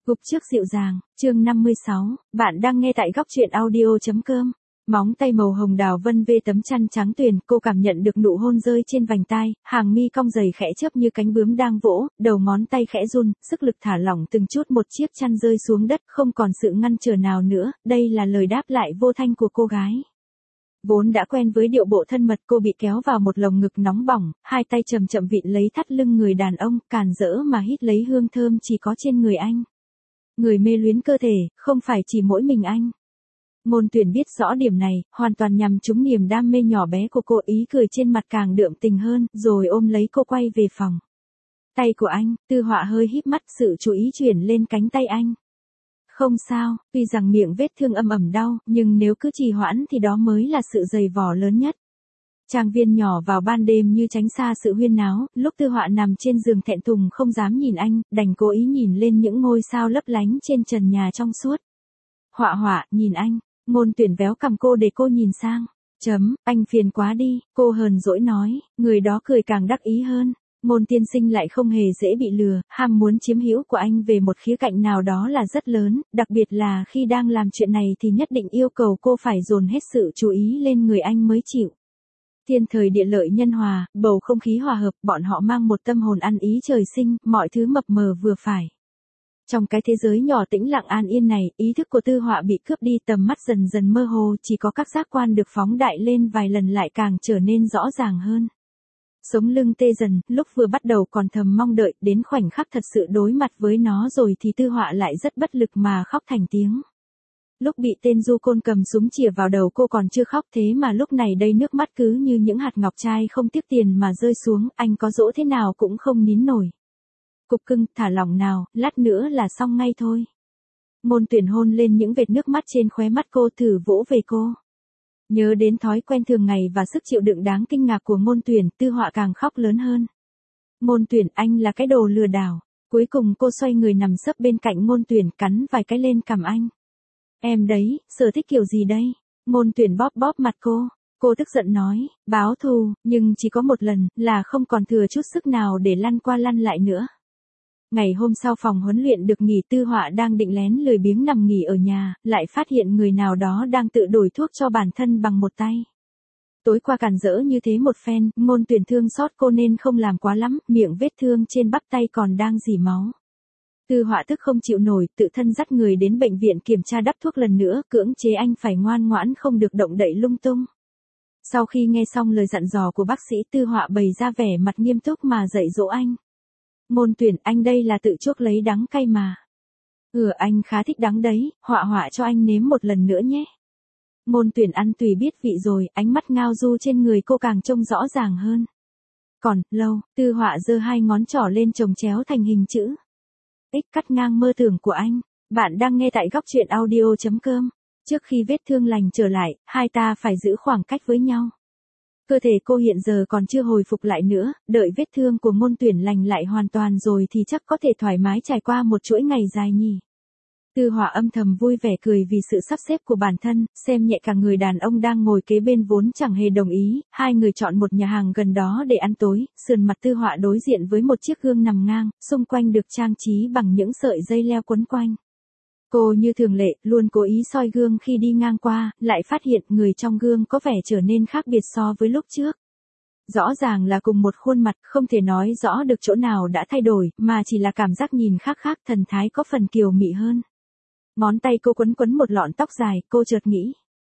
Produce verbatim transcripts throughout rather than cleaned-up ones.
Gục trước dịu dàng, chương năm mươi sáu, bạn đang nghe tại góc truyện audio.com. Móng tay màu hồng đào vân vê tấm chăn trắng tuyền, cô cảm nhận được nụ hôn rơi trên vành tai, hàng mi cong dày khẽ chớp như cánh bướm đang vỗ, đầu ngón tay khẽ run, sức lực thả lỏng từng chút một chiếc chăn rơi xuống đất, không còn sự ngăn trở nào nữa, đây là lời đáp lại vô thanh của cô gái. Vốn đã quen với điệu bộ thân mật, cô bị kéo vào một lồng ngực nóng bỏng, hai tay chậm chậm vịn lấy thắt lưng người đàn ông, càn rỡ mà hít lấy hương thơm chỉ có trên người anh. Người mê luyến cơ thể, không phải chỉ mỗi mình anh. Ngôn Tuyển biết rõ điểm này, hoàn toàn nhằm trúng niềm đam mê nhỏ bé của cô, ý cười trên mặt càng đượm tình hơn, rồi ôm lấy cô quay về phòng. Tay của anh, Tư Họa hơi híp mắt, sự chú ý chuyển lên cánh tay anh. Không sao, tuy rằng miệng vết thương âm ẩm đau, nhưng nếu cứ trì hoãn thì đó mới là sự dày vò lớn nhất. Trang viên nhỏ vào ban đêm như tránh xa sự huyên náo, lúc Tư Họa nằm trên giường thẹn thùng không dám nhìn anh, đành cố ý nhìn lên những ngôi sao lấp lánh trên trần nhà trong suốt. Họa Họa, nhìn anh. Ngôn Tuyển véo cằm cô để cô nhìn sang. Chấm, anh phiền quá đi, cô hờn dỗi nói, người đó cười càng đắc ý hơn. Ngôn tiên sinh lại không hề dễ bị lừa, ham muốn chiếm hữu của anh về một khía cạnh nào đó là rất lớn, đặc biệt là khi đang làm chuyện này thì nhất định yêu cầu cô phải dồn hết sự chú ý lên người anh mới chịu. Thiên thời địa lợi nhân hòa, bầu không khí hòa hợp, bọn họ mang một tâm hồn ăn ý trời sinh, mọi thứ mập mờ vừa phải. Trong cái thế giới nhỏ tĩnh lặng an yên này, ý thức của Tư Họa bị cướp đi, tầm mắt dần dần mơ hồ, chỉ có các giác quan được phóng đại lên vài lần lại càng trở nên rõ ràng hơn. Sống lưng tê dần, lúc vừa bắt đầu còn thầm mong đợi, đến khoảnh khắc thật sự đối mặt với nó rồi thì Tư Họa lại rất bất lực mà khóc thành tiếng. Lúc bị tên du côn cầm súng chĩa vào đầu cô còn chưa khóc, thế mà lúc này đây nước mắt cứ như những hạt ngọc trai không tiếc tiền mà rơi xuống, anh có dỗ thế nào cũng không nín nổi. Cục cưng, thả lỏng nào, lát nữa là xong ngay thôi. Ngôn Tuyển hôn lên những vệt nước mắt trên khóe mắt cô, thử vỗ về cô. Nhớ đến thói quen thường ngày và sức chịu đựng đáng kinh ngạc của Ngôn Tuyển, Tư Họa càng khóc lớn hơn. Ngôn Tuyển, anh là cái đồ lừa đảo. Cuối cùng cô xoay người nằm sấp bên cạnh Ngôn Tuyển, cắn vài cái lên cằm anh. Em đấy, sở thích kiểu gì đây? Ngôn Tuyển bóp bóp mặt cô. Cô tức giận nói, báo thù, nhưng chỉ có một lần, là không còn thừa chút sức nào để lăn qua lăn lại nữa. Ngày hôm sau phòng huấn luyện được nghỉ, Tư Họa đang định lén lười biếng nằm nghỉ ở nhà, lại phát hiện người nào đó đang tự đổi thuốc cho bản thân bằng một tay. Tối qua càn rỡ như thế một phen, Ngôn Tuyển thương xót cô nên không làm quá lắm, miệng vết thương trên bắp tay còn đang rỉ máu. Tư Họa tức không chịu nổi, tự thân dắt người đến bệnh viện kiểm tra đắp thuốc lần nữa, cưỡng chế anh phải ngoan ngoãn không được động đậy lung tung. Sau khi nghe xong lời dặn dò của bác sĩ, Tư Họa bày ra vẻ mặt nghiêm túc mà dạy dỗ anh. Ngôn Tuyển, anh đây là tự chuốc lấy đắng cay mà. Ừ, anh khá thích đắng đấy, Họa Họa cho anh nếm một lần nữa nhé. Ngôn Tuyển ăn tùy biết vị rồi, ánh mắt ngao du trên người cô càng trông rõ ràng hơn. Còn, lâu, Tư Họa giơ hai ngón trỏ lên chồng chéo thành hình chữ X, cắt ngang mơ tưởng của anh. Bạn đang nghe tại góc truyện audio.com. Trước khi vết thương lành trở lại, hai ta phải giữ khoảng cách với nhau. Cơ thể cô hiện giờ còn chưa hồi phục lại nữa, đợi vết thương của Ngôn Tuyển lành lại hoàn toàn rồi thì chắc có thể thoải mái trải qua một chuỗi ngày dài nhỉ. Tư Họa âm thầm vui vẻ cười vì sự sắp xếp của bản thân, xem nhẹ cả người đàn ông đang ngồi kế bên vốn chẳng hề đồng ý, hai người chọn một nhà hàng gần đó để ăn tối, sườn mặt Tư Họa đối diện với một chiếc gương nằm ngang, xung quanh được trang trí bằng những sợi dây leo quấn quanh. Cô như thường lệ, luôn cố ý soi gương khi đi ngang qua, lại phát hiện người trong gương có vẻ trở nên khác biệt so với lúc trước. Rõ ràng là cùng một khuôn mặt, không thể nói rõ được chỗ nào đã thay đổi, mà chỉ là cảm giác nhìn khác khác, thần thái có phần kiều mị hơn. Ngón tay cô quấn quấn một lọn tóc dài, cô chợt nghĩ.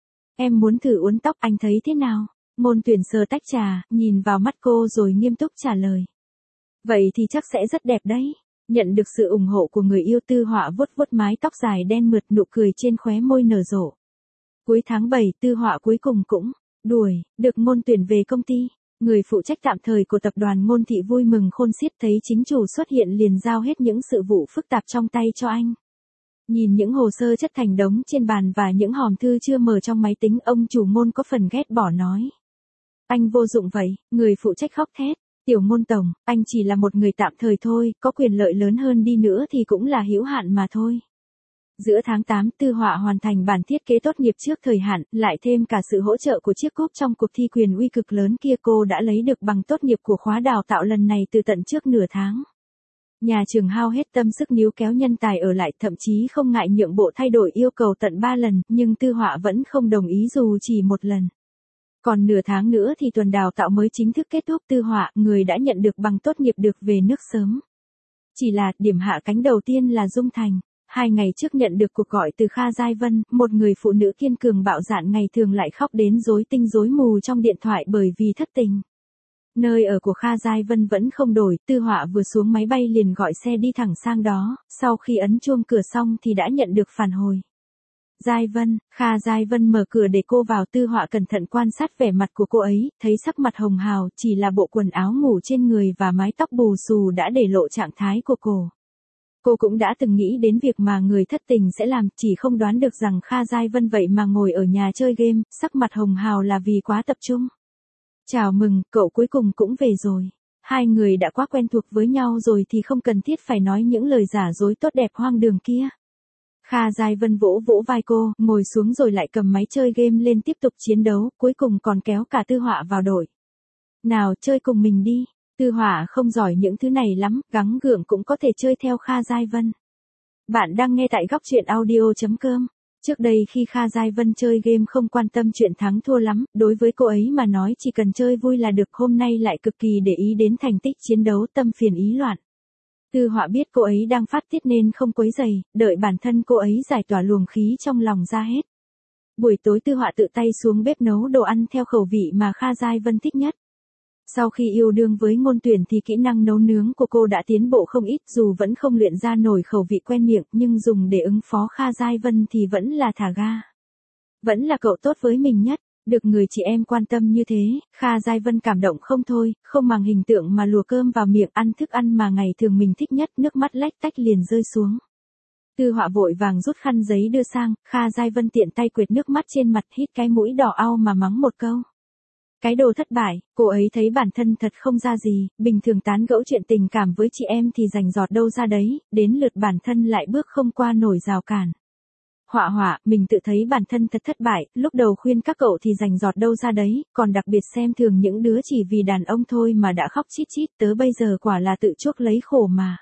Em muốn thử uốn tóc, anh thấy thế nào? Ngôn Tuyển sờ tách trà, nhìn vào mắt cô rồi nghiêm túc trả lời. Vậy thì chắc sẽ rất đẹp đấy. Nhận được sự ủng hộ của người yêu, Tư Họa vuốt vuốt mái tóc dài đen mượt, nụ cười trên khóe môi nở rộ. Cuối tháng bảy, Tư Họa cuối cùng cũng đuổi được Ngôn Tuyển về công ty. Người phụ trách tạm thời của tập đoàn Ngôn Thị vui mừng khôn xiết thấy chính chủ xuất hiện liền giao hết những sự vụ phức tạp trong tay cho anh. Nhìn những hồ sơ chất thành đống trên bàn và những hòm thư chưa mở trong máy tính, ông chủ Ngôn có phần ghét bỏ nói. Anh vô dụng vậy, người phụ trách khóc thét. Tiểu Ngôn tổng, anh chỉ là một người tạm thời thôi, có quyền lợi lớn hơn đi nữa thì cũng là hữu hạn mà thôi. Giữa tháng tám, Tư Họa hoàn thành bản thiết kế tốt nghiệp trước thời hạn, lại thêm cả sự hỗ trợ của chiếc cúp trong cuộc thi quyền uy cực lớn kia, cô đã lấy được bằng tốt nghiệp của khóa đào tạo lần này từ tận trước nửa tháng. Nhà trường hao hết tâm sức níu kéo nhân tài ở lại, thậm chí không ngại nhượng bộ thay đổi yêu cầu tận ba lần, nhưng Tư Họa vẫn không đồng ý dù chỉ một lần. Còn nửa tháng nữa thì tuần đào tạo mới chính thức kết thúc. Tư Họa, người đã nhận được bằng tốt nghiệp được về nước sớm. Chỉ là, điểm hạ cánh đầu tiên là Dung Thành. Hai ngày trước nhận được cuộc gọi từ Kha Giai Vân, một người phụ nữ kiên cường bạo dạn ngày thường lại khóc đến rối tinh rối mù trong điện thoại bởi vì thất tình. Nơi ở của Kha Giai Vân vẫn không đổi, Tư Họa vừa xuống máy bay liền gọi xe đi thẳng sang đó, sau khi ấn chuông cửa xong thì đã nhận được phản hồi. Giai Vân, Kha Giai Vân mở cửa để cô vào. Tư Họa cẩn thận quan sát vẻ mặt của cô ấy, thấy sắc mặt hồng hào, chỉ là bộ quần áo ngủ trên người và mái tóc bù xù đã để lộ trạng thái của cô. Cô cũng đã từng nghĩ đến việc mà người thất tình sẽ làm, chỉ không đoán được rằng Kha Giai Vân vậy mà ngồi ở nhà chơi game, sắc mặt hồng hào là vì quá tập trung. Chào mừng, cậu cuối cùng cũng về rồi. Hai người đã quá quen thuộc với nhau rồi thì không cần thiết phải nói những lời giả dối tốt đẹp hoang đường kia. Kha Giai Vân vỗ vỗ vai cô, ngồi xuống rồi lại cầm máy chơi game lên tiếp tục chiến đấu, cuối cùng còn kéo cả Tư Họa vào đội. Nào, chơi cùng mình đi. Tư Họa không giỏi những thứ này lắm, gắng gượng cũng có thể chơi theo Kha Giai Vân. Bạn đang nghe tại góc truyện audio chấm com. Trước đây khi Kha Giai Vân chơi game không quan tâm chuyện thắng thua lắm, đối với cô ấy mà nói chỉ cần chơi vui là được, hôm nay lại cực kỳ để ý đến thành tích chiến đấu, tâm phiền ý loạn. Tư Họa biết cô ấy đang phát tiết nên không quấy rầy, đợi bản thân cô ấy giải tỏa luồng khí trong lòng ra hết. Buổi tối Tư Họa tự tay xuống bếp nấu đồ ăn theo khẩu vị mà Kha Giai Vân thích nhất. Sau khi yêu đương với Ngôn Tuyển thì kỹ năng nấu nướng của cô đã tiến bộ không ít, dù vẫn không luyện ra nổi khẩu vị quen miệng, nhưng dùng để ứng phó Kha Giai Vân thì vẫn là thả ga. Vẫn là cậu tốt với mình nhất, được người chị em quan tâm như thế, Kha Giai Vân cảm động không thôi, không màng hình tượng mà lùa cơm vào miệng, ăn thức ăn mà ngày thường mình thích nhất, nước mắt lách tách liền rơi xuống. Tư Họa vội vàng rút khăn giấy đưa sang, Kha Giai Vân tiện tay quệt nước mắt trên mặt, hít cái mũi đỏ au mà mắng một câu. Cái đồ thất bại, cô ấy thấy bản thân thật không ra gì, bình thường tán gẫu chuyện tình cảm với chị em thì rành rọt đâu ra đấy, đến lượt bản thân lại bước không qua nổi rào cản. Họa Họa, mình tự thấy bản thân thật thất bại, lúc đầu khuyên các cậu thì rành rọt đâu ra đấy, còn đặc biệt xem thường những đứa chỉ vì đàn ông thôi mà đã khóc chít chít, tớ bây giờ quả là tự chuốc lấy khổ mà.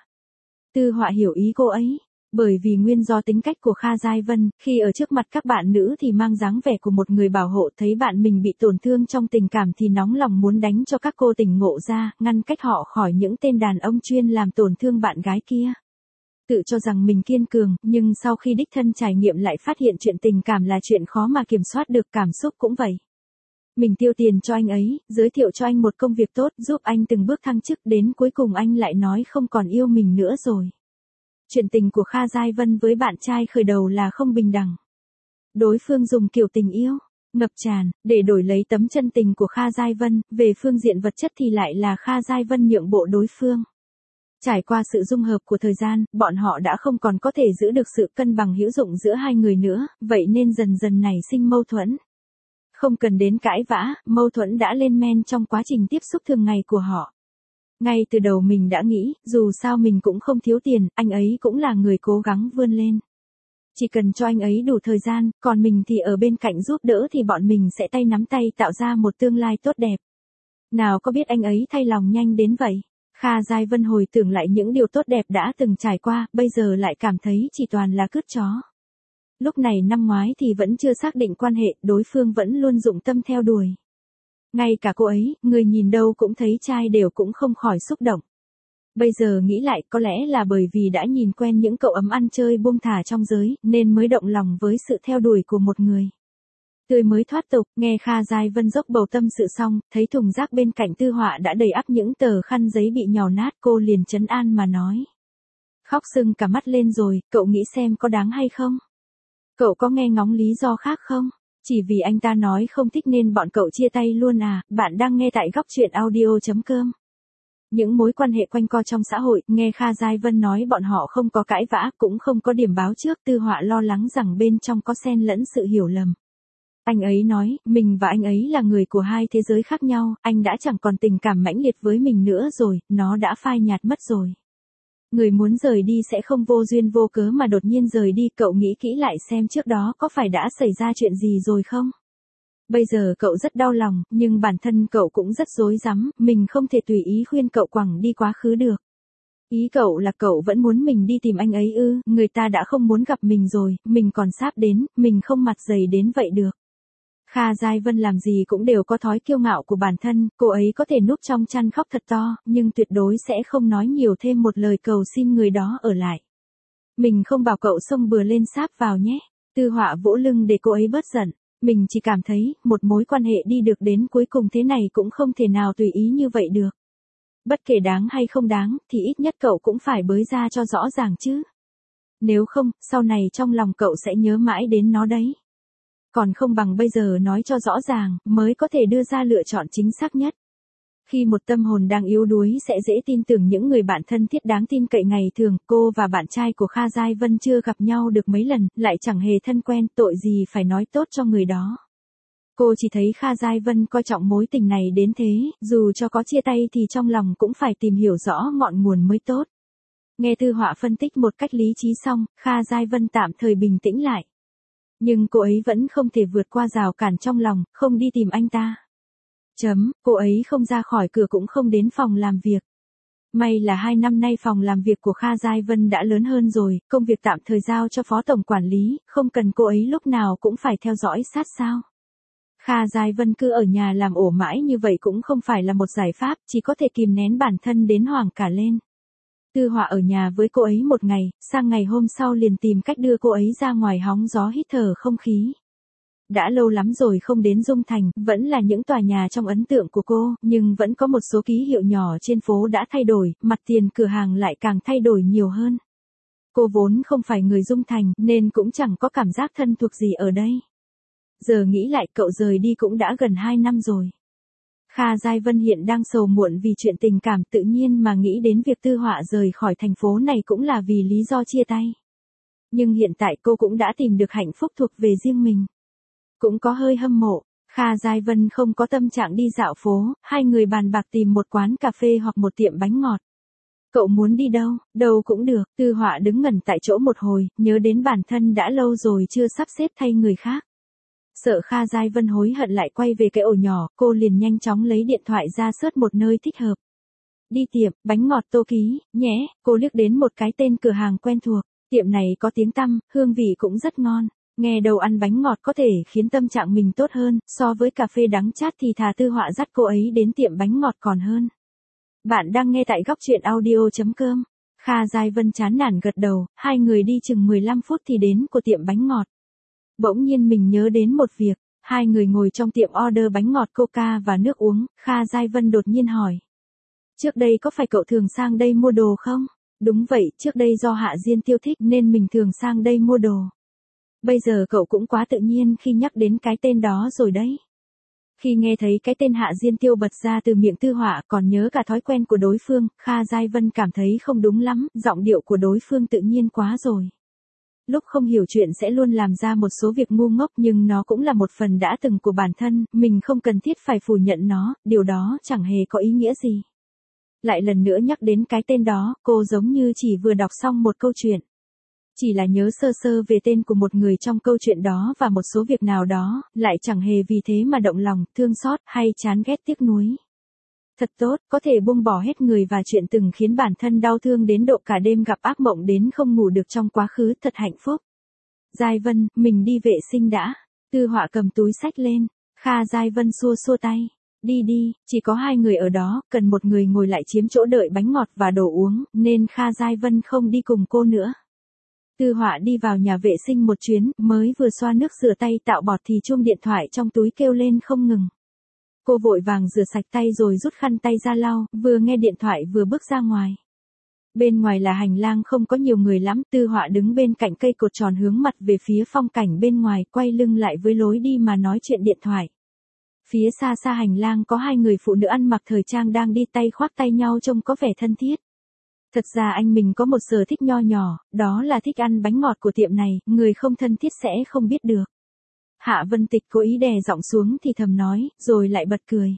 Tư Họa hiểu ý cô ấy. Bởi vì nguyên do tính cách của Kha Giai Vân, khi ở trước mặt các bạn nữ thì mang dáng vẻ của một người bảo hộ, thấy bạn mình bị tổn thương trong tình cảm thì nóng lòng muốn đánh cho các cô tỉnh ngộ ra, ngăn cách họ khỏi những tên đàn ông chuyên làm tổn thương bạn gái kia. Tự cho rằng mình kiên cường, nhưng sau khi đích thân trải nghiệm lại phát hiện chuyện tình cảm là chuyện khó mà kiểm soát được, cảm xúc cũng vậy. Mình tiêu tiền cho anh ấy, giới thiệu cho anh một công việc tốt, giúp anh từng bước thăng chức, đến cuối cùng anh lại nói không còn yêu mình nữa rồi. Chuyện tình của Kha Giai Vân với bạn trai khởi đầu là không bình đẳng. Đối phương dùng kiểu tình yêu, ngập tràn, để đổi lấy tấm chân tình của Kha Giai Vân, về phương diện vật chất thì lại là Kha Giai Vân nhượng bộ đối phương. Trải qua sự dung hợp của thời gian, bọn họ đã không còn có thể giữ được sự cân bằng hữu dụng giữa hai người nữa, vậy nên dần dần nảy sinh mâu thuẫn. Không cần đến cãi vã, mâu thuẫn đã lên men trong quá trình tiếp xúc thường ngày của họ. Ngay từ đầu mình đã nghĩ, dù sao mình cũng không thiếu tiền, anh ấy cũng là người cố gắng vươn lên. Chỉ cần cho anh ấy đủ thời gian, còn mình thì ở bên cạnh giúp đỡ thì bọn mình sẽ tay nắm tay tạo ra một tương lai tốt đẹp. Nào có biết anh ấy thay lòng nhanh đến vậy. Kha Giai Vân hồi tưởng lại những điều tốt đẹp đã từng trải qua, bây giờ lại cảm thấy chỉ toàn là cứt chó. Lúc này năm ngoái thì vẫn chưa xác định quan hệ, đối phương vẫn luôn dụng tâm theo đuổi. Ngay cả cô ấy, người nhìn đâu cũng thấy trai đều cũng không khỏi xúc động. Bây giờ nghĩ lại, có lẽ là bởi vì đã nhìn quen những cậu ấm ăn chơi buông thả trong giới, nên mới động lòng với sự theo đuổi của một người. Tươi mới thoát tục, nghe Kha Giai Vân dốc bầu tâm sự xong, thấy thùng rác bên cạnh Tư Họa đã đầy ắp những tờ khăn giấy bị nhào nát, cô liền trấn an mà nói. Khóc sưng cả mắt lên rồi, cậu nghĩ xem có đáng hay không? Cậu có nghe ngóng lý do khác không? Chỉ vì anh ta nói không thích nên bọn cậu chia tay luôn à? Bạn đang nghe tại góc truyện audio chấm com. Những mối quan hệ quanh co trong xã hội, nghe Kha Giai Vân nói bọn họ không có cãi vã, cũng không có điểm báo trước, Tư Họa lo lắng rằng bên trong có xen lẫn sự hiểu lầm. Anh ấy nói, mình và anh ấy là người của hai thế giới khác nhau, anh đã chẳng còn tình cảm mãnh liệt với mình nữa rồi, nó đã phai nhạt mất rồi. Người muốn rời đi sẽ không vô duyên vô cớ mà đột nhiên rời đi, cậu nghĩ kỹ lại xem trước đó có phải đã xảy ra chuyện gì rồi không? Bây giờ cậu rất đau lòng, nhưng bản thân cậu cũng rất rối rắm, mình không thể tùy ý khuyên cậu quẳng đi quá khứ được. Ý cậu là cậu vẫn muốn mình đi tìm anh ấy ư, người ta đã không muốn gặp mình rồi, mình còn sắp đến, mình không mặt dày đến vậy được. Kha Giai Vân làm gì cũng đều có thói kiêu ngạo của bản thân, cô ấy có thể núp trong chăn khóc thật to, nhưng tuyệt đối sẽ không nói nhiều thêm một lời cầu xin người đó ở lại. Mình không bảo cậu xông bừa lên sáp vào nhé. Tư Họa vỗ lưng để cô ấy bớt giận. Mình chỉ cảm thấy, một mối quan hệ đi được đến cuối cùng thế này cũng không thể nào tùy ý như vậy được. Bất kể đáng hay không đáng, thì ít nhất cậu cũng phải bới ra cho rõ ràng chứ. Nếu không, sau này trong lòng cậu sẽ nhớ mãi đến nó đấy. Còn không bằng bây giờ nói cho rõ ràng, mới có thể đưa ra lựa chọn chính xác nhất. Khi một tâm hồn đang yếu đuối sẽ dễ tin tưởng những người bạn thân thiết đáng tin cậy ngày thường, cô và bạn trai của Kha Giai Vân chưa gặp nhau được mấy lần, lại chẳng hề thân quen, tội gì phải nói tốt cho người đó. Cô chỉ thấy Kha Giai Vân coi trọng mối tình này đến thế, dù cho có chia tay thì trong lòng cũng phải tìm hiểu rõ ngọn nguồn mới tốt. Nghe Tư Họa phân tích một cách lý trí xong, Kha Giai Vân tạm thời bình tĩnh lại. Nhưng cô ấy vẫn không thể vượt qua rào cản trong lòng, không đi tìm anh ta. Chấm, cô ấy không ra khỏi cửa cũng không đến phòng làm việc. May là hai năm nay phòng làm việc của Kha Giai Vân đã lớn hơn rồi, công việc tạm thời giao cho phó tổng quản lý, không cần cô ấy lúc nào cũng phải theo dõi sát sao. Kha Giai Vân cứ ở nhà làm ổ mãi như vậy cũng không phải là một giải pháp, chỉ có thể kìm nén bản thân đến hoảng cả lên. Tư Họa ở nhà với cô ấy một ngày, sang ngày hôm sau liền tìm cách đưa cô ấy ra ngoài hóng gió hít thở không khí. Đã lâu lắm rồi không đến Dung Thành, vẫn là những tòa nhà trong ấn tượng của cô, nhưng vẫn có một số ký hiệu nhỏ trên phố đã thay đổi, mặt tiền cửa hàng lại càng thay đổi nhiều hơn. Cô vốn không phải người Dung Thành, nên cũng chẳng có cảm giác thân thuộc gì ở đây. Giờ nghĩ lại cậu rời đi cũng đã gần hai năm rồi. Kha Giai Vân hiện đang sầu muộn vì chuyện tình cảm, tự nhiên mà nghĩ đến việc Tư Họa rời khỏi thành phố này cũng là vì lý do chia tay. Nhưng hiện tại cô cũng đã tìm được hạnh phúc thuộc về riêng mình. Cũng có hơi hâm mộ, Kha Giai Vân không có tâm trạng đi dạo phố, hai người bàn bạc tìm một quán cà phê hoặc một tiệm bánh ngọt. Cậu muốn đi đâu, đâu cũng được, Tư Họa đứng ngẩn tại chỗ một hồi, nhớ đến bản thân đã lâu rồi chưa sắp xếp thay người khác. Sợ Kha Giai Vân hối hận lại quay về cái ổ nhỏ, cô liền nhanh chóng lấy điện thoại ra search một nơi thích hợp. Đi tiệm, bánh ngọt Tô Ký, nhé, cô liếc đến một cái tên cửa hàng quen thuộc, tiệm này có tiếng tăm, hương vị cũng rất ngon. Nghe đầu ăn bánh ngọt có thể khiến tâm trạng mình tốt hơn, so với cà phê đắng chát thì thà Tư Họa dắt cô ấy đến tiệm bánh ngọt còn hơn. Bạn đang nghe tại góc truyện audio chấm com. Kha Giai Vân chán nản gật đầu, hai người đi chừng mười lăm phút thì đến của tiệm bánh ngọt. Bỗng nhiên mình nhớ đến một việc, hai người ngồi trong tiệm order bánh ngọt coca và nước uống, Kha Giai Vân đột nhiên hỏi. Trước đây có phải cậu thường sang đây mua đồ không? Đúng vậy, trước đây do Hạ Diên Tiêu thích nên mình thường sang đây mua đồ. Bây giờ cậu cũng quá tự nhiên khi nhắc đến cái tên đó rồi đấy. Khi nghe thấy cái tên Hạ Diên Tiêu bật ra từ miệng Tư Họa còn nhớ cả thói quen của đối phương, Kha Giai Vân cảm thấy không đúng lắm, giọng điệu của đối phương tự nhiên quá rồi. Lúc không hiểu chuyện sẽ luôn làm ra một số việc ngu ngốc nhưng nó cũng là một phần đã từng của bản thân, mình không cần thiết phải phủ nhận nó, điều đó chẳng hề có ý nghĩa gì. Lại lần nữa nhắc đến cái tên đó, cô giống như chỉ vừa đọc xong một câu chuyện. Chỉ là nhớ sơ sơ về tên của một người trong câu chuyện đó và một số việc nào đó, lại chẳng hề vì thế mà động lòng, thương xót, hay chán ghét tiếc nuối. Thật tốt, có thể buông bỏ hết người và chuyện từng khiến bản thân đau thương đến độ cả đêm gặp ác mộng đến không ngủ được trong quá khứ, thật hạnh phúc. Giai Vân, mình đi vệ sinh đã. Tư Họa cầm túi xách lên, Kha Giai Vân xua xua tay. Đi đi, chỉ có hai người ở đó, cần một người ngồi lại chiếm chỗ đợi bánh ngọt và đồ uống, nên Kha Giai Vân không đi cùng cô nữa. Tư Họa đi vào nhà vệ sinh một chuyến, mới vừa xoa nước rửa tay tạo bọt thì chuông điện thoại trong túi kêu lên không ngừng. Cô vội vàng rửa sạch tay rồi rút khăn tay ra lau, vừa nghe điện thoại vừa bước ra ngoài. Bên ngoài là hành lang không có nhiều người lắm, Tư Họa đứng bên cạnh cây cột tròn hướng mặt về phía phong cảnh bên ngoài, quay lưng lại với lối đi mà nói chuyện điện thoại. Phía xa xa hành lang có hai người phụ nữ ăn mặc thời trang đang đi tay khoác tay nhau trông có vẻ thân thiết. Thật ra anh mình có một sở thích nho nhỏ, đó là thích ăn bánh ngọt của tiệm này, người không thân thiết sẽ không biết được. Hạ Vân Tịch cố ý đè giọng xuống thì thầm nói, rồi lại bật cười.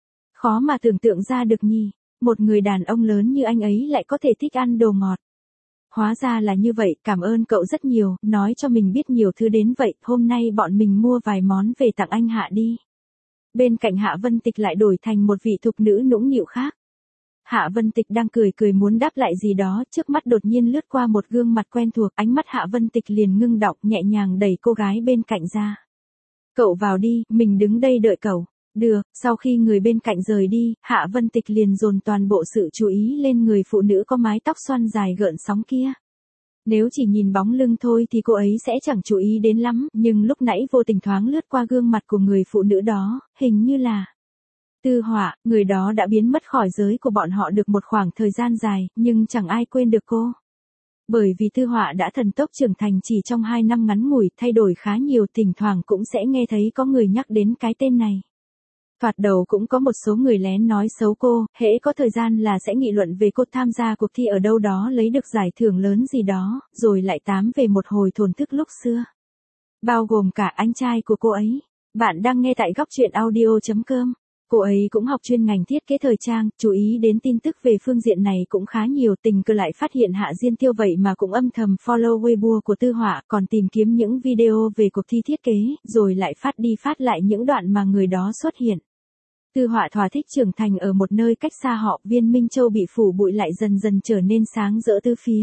Khó mà tưởng tượng ra được nhỉ, một người đàn ông lớn như anh ấy lại có thể thích ăn đồ ngọt. Hóa ra là như vậy, cảm ơn cậu rất nhiều, nói cho mình biết nhiều thứ đến vậy, hôm nay bọn mình mua vài món về tặng anh Hạ đi. Bên cạnh Hạ Vân Tịch lại đổi thành một vị thục nữ nũng nịu khác. Hạ Vân Tịch đang cười cười muốn đáp lại gì đó, trước mắt đột nhiên lướt qua một gương mặt quen thuộc, ánh mắt Hạ Vân Tịch liền ngưng đọng, nhẹ nhàng đẩy cô gái bên cạnh ra. Cậu vào đi, mình đứng đây đợi cậu. Được, sau khi người bên cạnh rời đi, Hạ Vân Tịch liền dồn toàn bộ sự chú ý lên người phụ nữ có mái tóc xoăn dài gợn sóng kia. Nếu chỉ nhìn bóng lưng thôi thì cô ấy sẽ chẳng chú ý đến lắm, nhưng lúc nãy vô tình thoáng lướt qua gương mặt của người phụ nữ đó, hình như là Tư Họa. Người đó đã biến mất khỏi giới của bọn họ được một khoảng thời gian dài, nhưng chẳng ai quên được cô. Bởi vì Tư Họa đã thần tốc trưởng thành chỉ trong hai năm ngắn ngủi, thay đổi khá nhiều, thỉnh thoảng cũng sẽ nghe thấy có người nhắc đến cái tên này. Thoạt đầu cũng có một số người lén nói xấu cô, hễ có thời gian là sẽ nghị luận về cô tham gia cuộc thi ở đâu đó lấy được giải thưởng lớn gì đó, rồi lại tám về một hồi thổn thức lúc xưa. Bao gồm cả anh trai của cô ấy. Bạn đang nghe tại góc truyện audio chấm com. Cô ấy cũng học chuyên ngành thiết kế thời trang, chú ý đến tin tức về phương diện này cũng khá nhiều, tình cờ lại phát hiện Hạ Diên Tiêu vậy mà cũng âm thầm follow Weibo của Tư Họa, còn tìm kiếm những video về cuộc thi thiết kế, rồi lại phát đi phát lại những đoạn mà người đó xuất hiện. Tư Họa thỏa thích trưởng thành ở một nơi cách xa họ, Viên Minh Châu bị phủ bụi lại dần dần trở nên sáng rỡ tứ phía.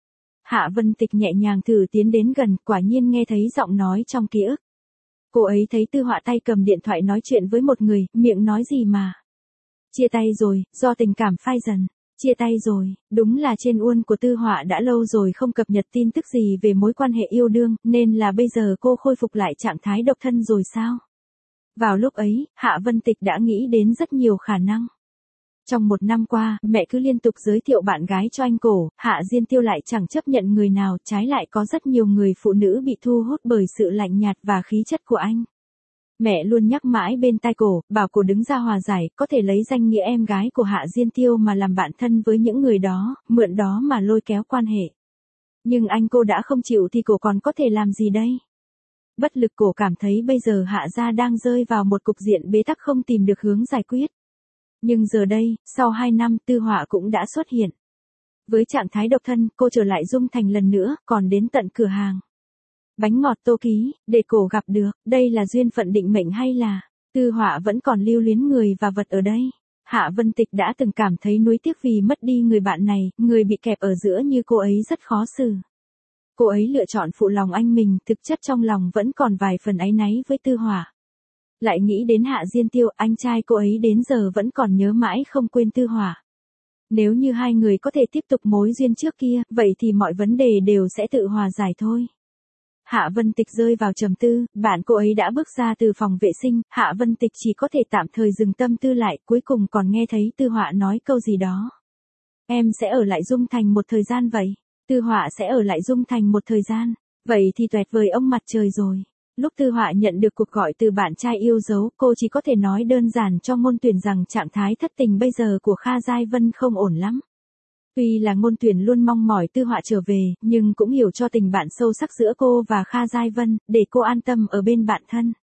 Hạ Vân Tịch nhẹ nhàng thử tiến đến gần, quả nhiên nghe thấy giọng nói trong ký ức. Cô ấy thấy Tư Họa tay cầm điện thoại nói chuyện với một người, miệng nói gì mà. Chia tay rồi, do tình cảm phai dần. Chia tay rồi, đúng là trên uôn của Tư Họa đã lâu rồi không cập nhật tin tức gì về mối quan hệ yêu đương, nên là bây giờ cô khôi phục lại trạng thái độc thân rồi sao? Vào lúc ấy, Hạ Vân Tịch đã nghĩ đến rất nhiều khả năng. Trong một năm qua, mẹ cứ liên tục giới thiệu bạn gái cho anh cổ, Hạ Diên Tiêu lại chẳng chấp nhận người nào, trái lại có rất nhiều người phụ nữ bị thu hút bởi sự lạnh nhạt và khí chất của anh. Mẹ luôn nhắc mãi bên tai cổ, bảo cổ đứng ra hòa giải, có thể lấy danh nghĩa em gái của Hạ Diên Tiêu mà làm bạn thân với những người đó, mượn đó mà lôi kéo quan hệ. Nhưng anh cô đã không chịu thì cổ còn có thể làm gì đây? Bất lực, cổ cảm thấy bây giờ Hạ gia đang rơi vào một cục diện bế tắc không tìm được hướng giải quyết. Nhưng giờ đây, sau hai năm, Tư Họa cũng đã xuất hiện. Với trạng thái độc thân, cô trở lại Dung Thành lần nữa, còn đến tận cửa hàng bánh ngọt Tô Ký, để cổ gặp được. Đây là duyên phận định mệnh hay là Tư Họa vẫn còn lưu luyến người và vật ở đây? Hạ Vân Tịch đã từng cảm thấy nuối tiếc vì mất đi người bạn này, người bị kẹp ở giữa như cô ấy rất khó xử. Cô ấy lựa chọn phụ lòng anh mình, thực chất trong lòng vẫn còn vài phần áy náy với Tư Họa. Lại nghĩ đến Hạ Diên Tiêu, anh trai cô ấy đến giờ vẫn còn nhớ mãi không quên Tư Họa. Nếu như hai người có thể tiếp tục mối duyên trước kia, vậy thì mọi vấn đề đều sẽ tự hòa giải thôi. Hạ Vân Tịch rơi vào trầm tư, bạn cô ấy đã bước ra từ phòng vệ sinh, Hạ Vân Tịch chỉ có thể tạm thời dừng tâm tư lại, cuối cùng còn nghe thấy Tư Họa nói câu gì đó. Em sẽ ở lại Dung Thành một thời gian vậy. Tư Họa sẽ ở lại Dung Thành một thời gian. Vậy thì tuyệt vời ông mặt trời rồi. Lúc Tư Họa nhận được cuộc gọi từ bạn trai yêu dấu, cô chỉ có thể nói đơn giản cho Ngôn Tuyển rằng trạng thái thất tình bây giờ của Kha Giai Vân không ổn lắm. Tuy là Ngôn Tuyển luôn mong mỏi Tư Họa trở về, nhưng cũng hiểu cho tình bạn sâu sắc giữa cô và Kha Giai Vân, để cô an tâm ở bên bạn thân.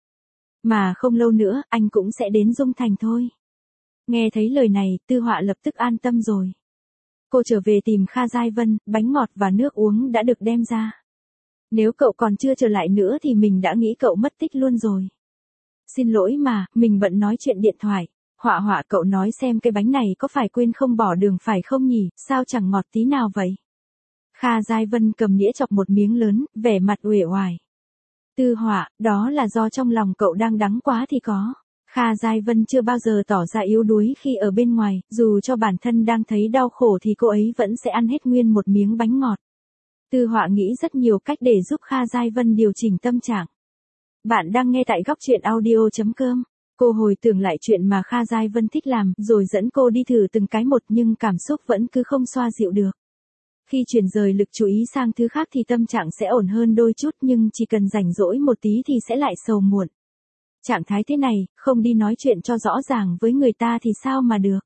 Mà không lâu nữa, anh cũng sẽ đến Dung Thành thôi. Nghe thấy lời này, Tư Họa lập tức an tâm rồi. Cô trở về tìm Kha Giai Vân, bánh ngọt và nước uống đã được đem ra. Nếu cậu còn chưa trở lại nữa thì mình đã nghĩ cậu mất tích luôn rồi. Xin lỗi mà, mình bận nói chuyện điện thoại. Họa Họa, cậu nói xem cái bánh này có phải quên không bỏ đường phải không nhỉ, sao chẳng ngọt tí nào vậy? Kha Giai Vân cầm nĩa chọc một miếng lớn, vẻ mặt uể oải. Tư Họa, đó là do trong lòng cậu đang đắng quá thì có. Kha Giai Vân chưa bao giờ tỏ ra yếu đuối khi ở bên ngoài, dù cho bản thân đang thấy đau khổ thì cô ấy vẫn sẽ ăn hết nguyên một miếng bánh ngọt. Tư Họa nghĩ rất nhiều cách để giúp Kha Giai Vân điều chỉnh tâm trạng. Bạn đang nghe tại góc truyện audio chấm com. Cô hồi tưởng lại chuyện mà Kha Giai Vân thích làm, rồi dẫn cô đi thử từng cái một nhưng cảm xúc vẫn cứ không xoa dịu được. Khi chuyển rời lực chú ý sang thứ khác thì tâm trạng sẽ ổn hơn đôi chút, nhưng chỉ cần rảnh rỗi một tí thì sẽ lại sầu muộn. Trạng thái thế này, không đi nói chuyện cho rõ ràng với người ta thì sao mà được.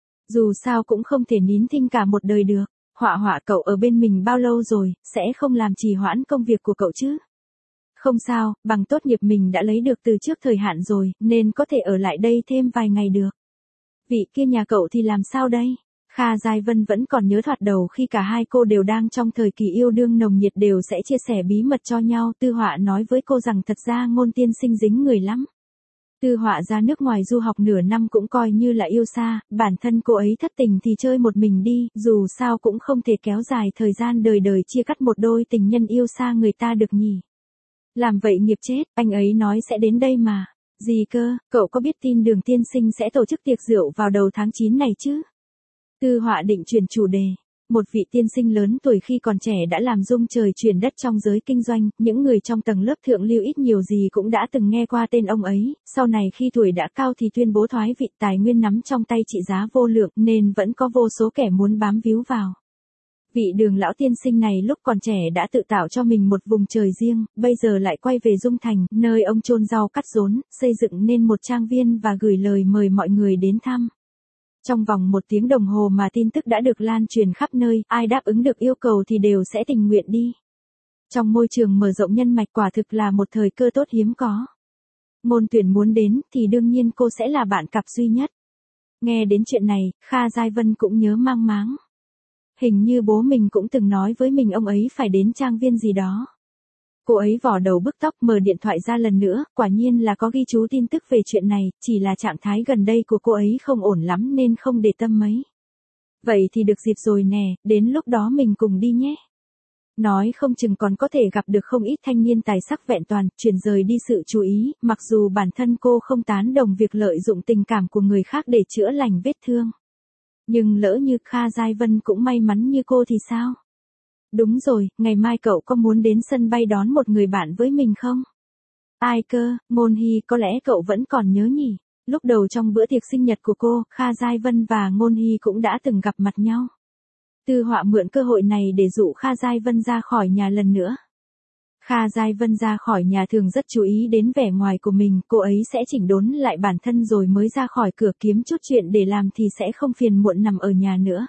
Dù sao cũng không thể nín thinh cả một đời được. Họa Họa, cậu ở bên mình bao lâu rồi, sẽ không làm trì hoãn công việc của cậu chứ? Không sao, bằng tốt nghiệp mình đã lấy được từ trước thời hạn rồi, nên có thể ở lại đây thêm vài ngày được. Vị kia nhà cậu thì làm sao đây? Kha Giai Vân vẫn còn nhớ thoạt đầu khi cả hai cô đều đang trong thời kỳ yêu đương nồng nhiệt đều sẽ chia sẻ bí mật cho nhau. Tư Họa nói với cô rằng thật ra Ngôn tiên sinh dính người lắm. Tư Họa ra nước ngoài du học nửa năm cũng coi như là yêu xa, bản thân cô ấy thất tình thì chơi một mình đi, dù sao cũng không thể kéo dài thời gian đời đời chia cắt một đôi tình nhân yêu xa người ta được nhỉ. Làm vậy nghiệp chết, anh ấy nói sẽ đến đây mà. Gì cơ, cậu có biết tin Đường tiên sinh sẽ tổ chức tiệc rượu vào đầu tháng chín này chứ? Tư Họa định chuyển chủ đề. Một vị tiên sinh lớn tuổi khi còn trẻ đã làm rung trời chuyển đất trong giới kinh doanh, những người trong tầng lớp thượng lưu ít nhiều gì cũng đã từng nghe qua tên ông ấy, sau này khi tuổi đã cao thì tuyên bố thoái vị, tài nguyên nắm trong tay trị giá vô lượng nên vẫn có vô số kẻ muốn bám víu vào. Vị Đường lão tiên sinh này lúc còn trẻ đã tự tạo cho mình một vùng trời riêng, bây giờ lại quay về Dung Thành, nơi ông chôn rau cắt rốn, xây dựng nên một trang viên và gửi lời mời mọi người đến thăm. Trong vòng một tiếng đồng hồ mà tin tức đã được lan truyền khắp nơi, ai đáp ứng được yêu cầu thì đều sẽ tình nguyện đi. Trong môi trường mở rộng nhân mạch quả thực là một thời cơ tốt hiếm có. Ngôn Tuyển muốn đến thì đương nhiên cô sẽ là bạn cặp duy nhất. Nghe đến chuyện này, Kha Giai Vân cũng nhớ mang máng. Hình như bố mình cũng từng nói với mình ông ấy phải đến trang viên gì đó. Cô ấy vò đầu bứt tóc mở điện thoại ra lần nữa, quả nhiên là có ghi chú tin tức về chuyện này, chỉ là trạng thái gần đây của cô ấy không ổn lắm nên không để tâm mấy. Vậy thì được dịp rồi nè, đến lúc đó mình cùng đi nhé. Nói không chừng còn có thể gặp được không ít thanh niên tài sắc vẹn toàn, chuyển rời đi sự chú ý, mặc dù bản thân cô không tán đồng việc lợi dụng tình cảm của người khác để chữa lành vết thương. Nhưng lỡ như Kha Giai Vân cũng may mắn như cô thì sao? Đúng rồi, ngày mai cậu có muốn đến sân bay đón một người bạn với mình không? Ai cơ, Ngôn Hy, có lẽ cậu vẫn còn nhớ nhỉ? Lúc đầu trong bữa tiệc sinh nhật của cô, Kha Giai Vân và Ngôn Hy cũng đã từng gặp mặt nhau. Tư Họa mượn cơ hội này để dụ Kha Giai Vân ra khỏi nhà lần nữa. Kha Giai Vân ra khỏi nhà thường rất chú ý đến vẻ ngoài của mình, cô ấy sẽ chỉnh đốn lại bản thân rồi mới ra khỏi cửa kiếm chút chuyện để làm thì sẽ không phiền muộn nằm ở nhà nữa.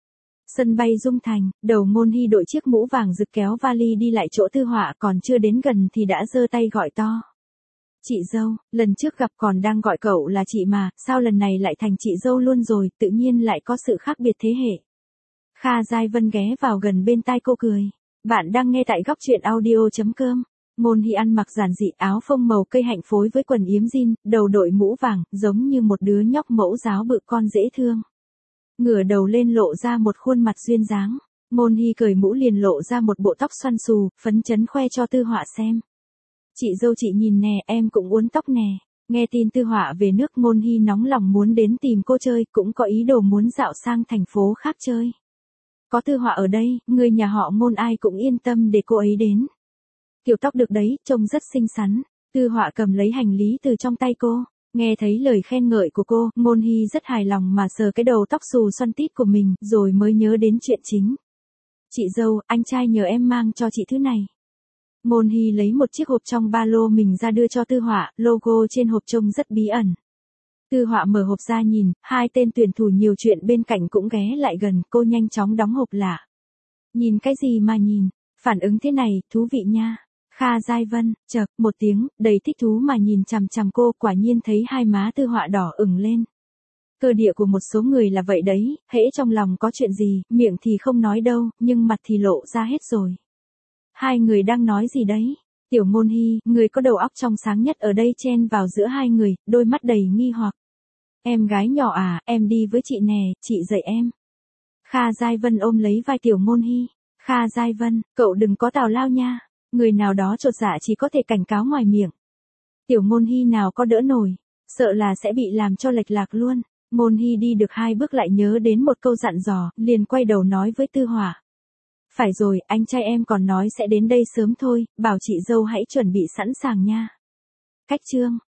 Sân bay Dung Thành, đầu Ngôn Hy đội chiếc mũ vàng rực kéo vali đi lại chỗ Tư Họa, còn chưa đến gần thì đã giơ tay gọi to. Chị dâu, lần trước gặp còn đang gọi cậu là chị mà, sao lần này lại thành chị dâu luôn rồi, tự nhiên lại có sự khác biệt thế hệ. Kha Giai Vân ghé vào gần bên tai cô cười. Bạn đang nghe tại góc truyện audio chấm com. Ngôn Hy ăn mặc giản dị, áo phông màu cây hạnh phối với quần yếm jean, đầu đội mũ vàng, giống như một đứa nhóc mẫu giáo bự con dễ thương. Ngửa đầu lên lộ ra một khuôn mặt duyên dáng. Ngôn Hy cởi mũ liền lộ ra một bộ tóc xoăn xù, phấn chấn khoe cho Tư Họa xem. Chị dâu chị nhìn nè, em cũng uốn tóc nè. Nghe tin Tư Họa về nước, Ngôn Hy nóng lòng muốn đến tìm cô chơi, cũng có ý đồ muốn dạo sang thành phố khác chơi. Có Tư Họa ở đây, người nhà họ Ngôn ai cũng yên tâm để cô ấy đến. Kiểu tóc được đấy, trông rất xinh xắn. Tư Họa cầm lấy hành lý từ trong tay cô. Nghe thấy lời khen ngợi của cô, Ngôn Hy rất hài lòng mà sờ cái đầu tóc xù xoăn tít của mình, rồi mới nhớ đến chuyện chính. Chị dâu, anh trai nhờ em mang cho chị thứ này. Ngôn Hy lấy một chiếc hộp trong ba lô mình ra đưa cho Tư Họa, logo trên hộp trông rất bí ẩn. Tư Họa mở hộp ra nhìn, hai tên tuyển thủ nhiều chuyện bên cạnh cũng ghé lại gần, cô nhanh chóng đóng hộp lạ. Nhìn cái gì mà nhìn, phản ứng thế này, thú vị nha. Kha Giai Vân, chợt, một tiếng, đầy thích thú mà nhìn chằm chằm cô, quả nhiên thấy hai má Tư Họa đỏ ửng lên. Cơ địa của một số người là vậy đấy, hễ trong lòng có chuyện gì, miệng thì không nói đâu, nhưng mặt thì lộ ra hết rồi. Hai người đang nói gì đấy? Tiểu Ngôn Hy, người có đầu óc trong sáng nhất ở đây chen vào giữa hai người, đôi mắt đầy nghi hoặc. Em gái nhỏ à, em đi với chị nè, chị dạy em. Kha Giai Vân ôm lấy vai Tiểu Ngôn Hy. Kha Giai Vân, cậu đừng có tào lao nha. Người nào đó chột dạ chỉ có thể cảnh cáo ngoài miệng. Tiểu Ngôn Hy nào có đỡ nổi, sợ là sẽ bị làm cho lệch lạc luôn. Ngôn Hy đi được hai bước lại nhớ đến một câu dặn dò, liền quay đầu nói với Tư Họa. Phải rồi, anh trai em còn nói sẽ đến đây sớm thôi, bảo chị dâu hãy chuẩn bị sẵn sàng nha. Cách chương